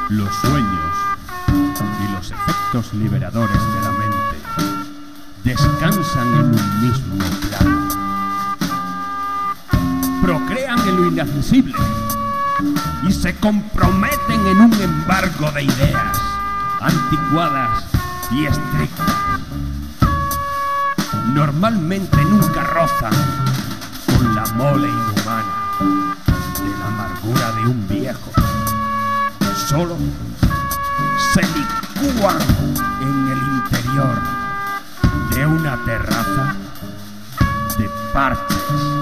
Los sueños y los efectos liberadores de la mente descansan en un mismo plano. Procrean en lo inaccesible y se comprometen en un embargo de ideas anticuadas y estrictas. Normalmente nunca rozan con la mole inhumana de la amargura de un viejo. Solo se licúan en el interior de una terraza de parches